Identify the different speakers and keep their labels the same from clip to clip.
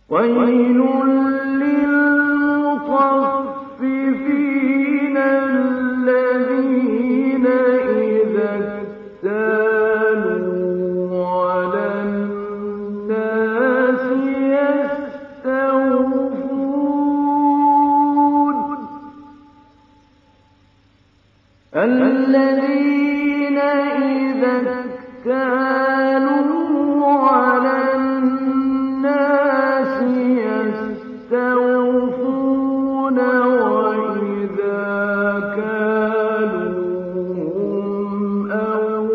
Speaker 1: ويل للمطففين الذين إذا اكتالوا على الناس يستوفون الذين إذا اكتالوا على الناس يستوفون وإذا كالوهم أو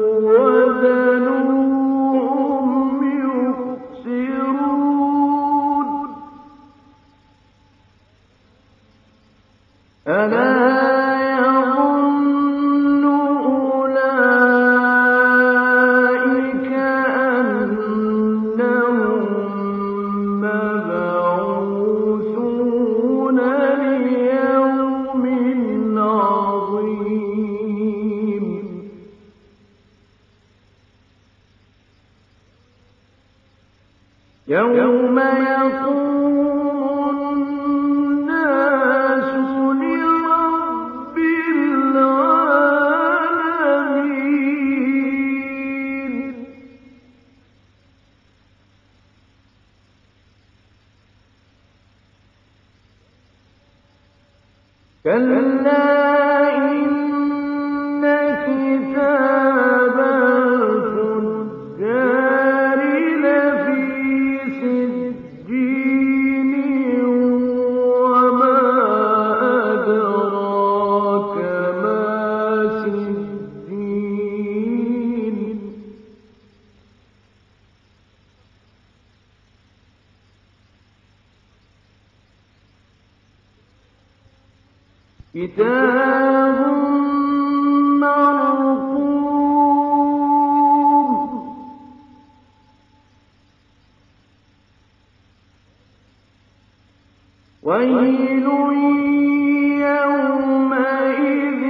Speaker 1: وزنوهم يخسرون ألا يظن أولئك أنهم مبعوثون ليوم عظيم يوم يقوم الناس لرب العالمين كلا إن كتاب الفجار لفي سجين وما أدراك ما سجين كتاب مرقوم ويل يومئذ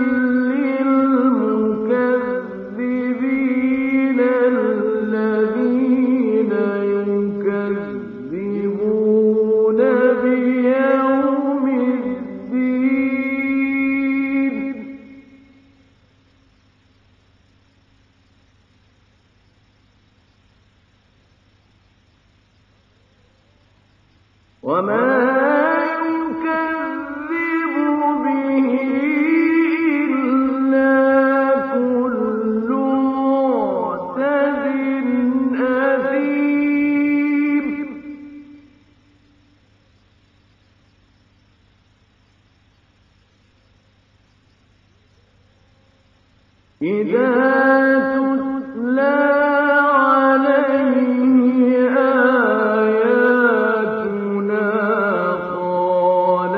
Speaker 1: للمكذبين الذين يكذبون بيوم الدين وما يكذب به إلا كل معتد أثيم إذا تتلى عليه آياتنا قال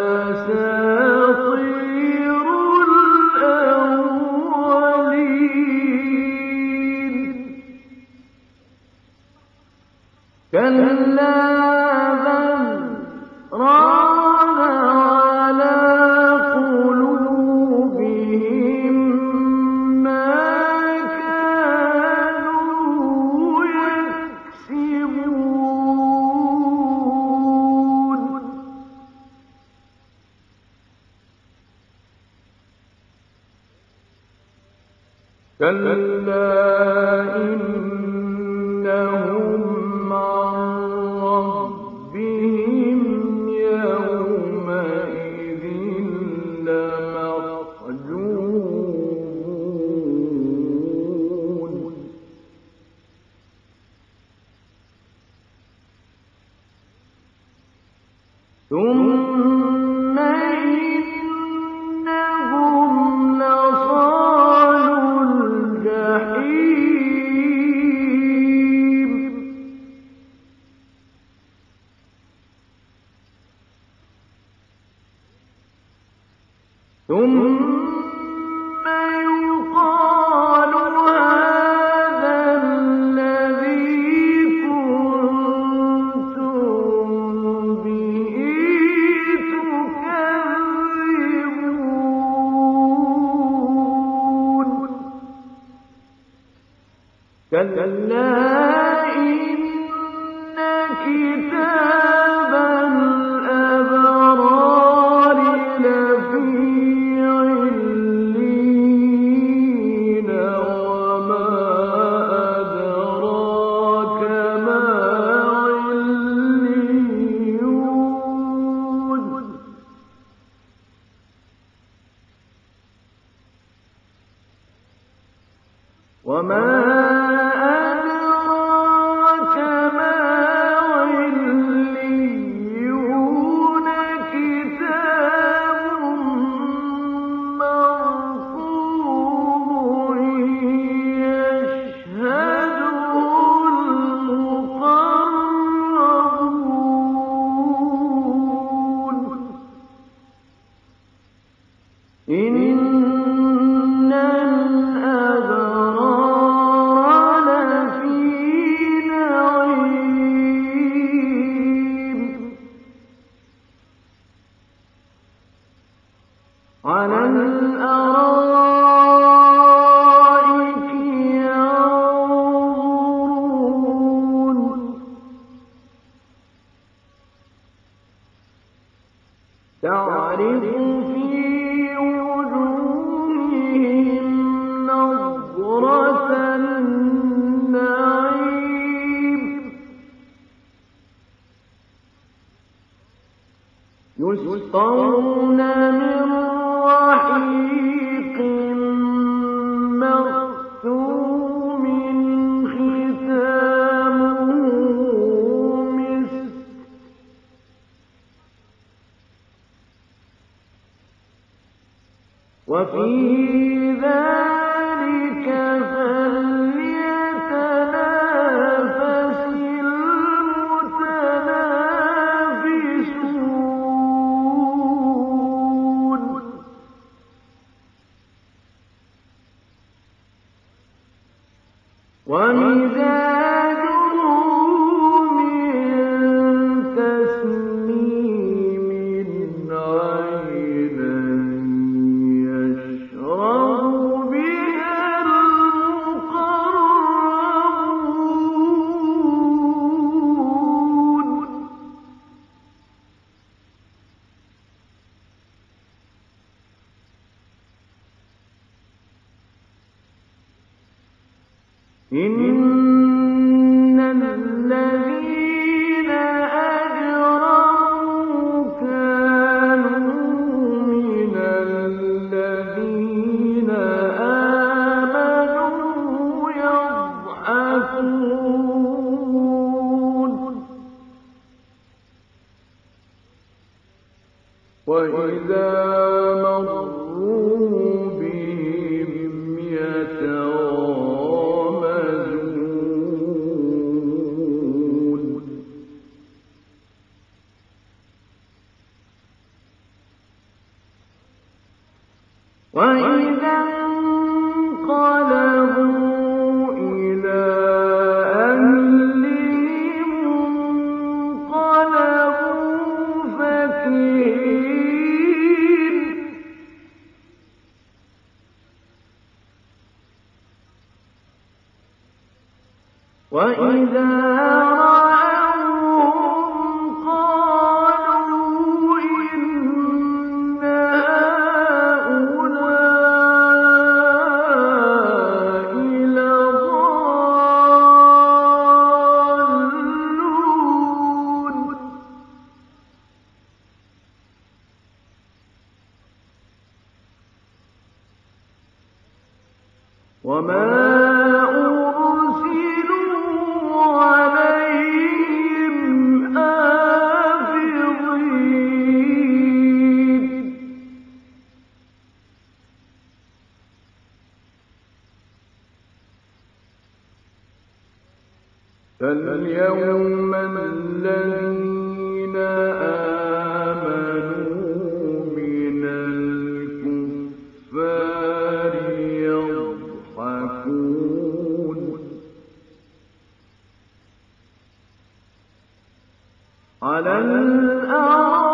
Speaker 1: أساطير الأولين كلا بل ران على قلوبهم ما كانوا يكسبون كلا إنهم عن ربهم يومئذ لمحجوبون ثم إنهم لصالوا الجحيم ثم يقال هذا الذي كنتم به تكذبون كلا إن كتاب يسقون من رحيق مختوم ختامه مسك وفي ذلك فليتنافس المتنافسون ومزاجه من تسنيم عينا يشرب بها المقربون إن الذين أجرموا كانوا من الذين آمنوا يضحكون وإذا مروا بهم يتغامزون وإذا انقلبوا إلى أهلهم انقلبوا فكهين وإذا رأوهم قالوا إن هؤلاء لضالون وما أرسلوا عليهم حافظين فاليوم الذين آمنوا من الكفار يضحكون على الأرائك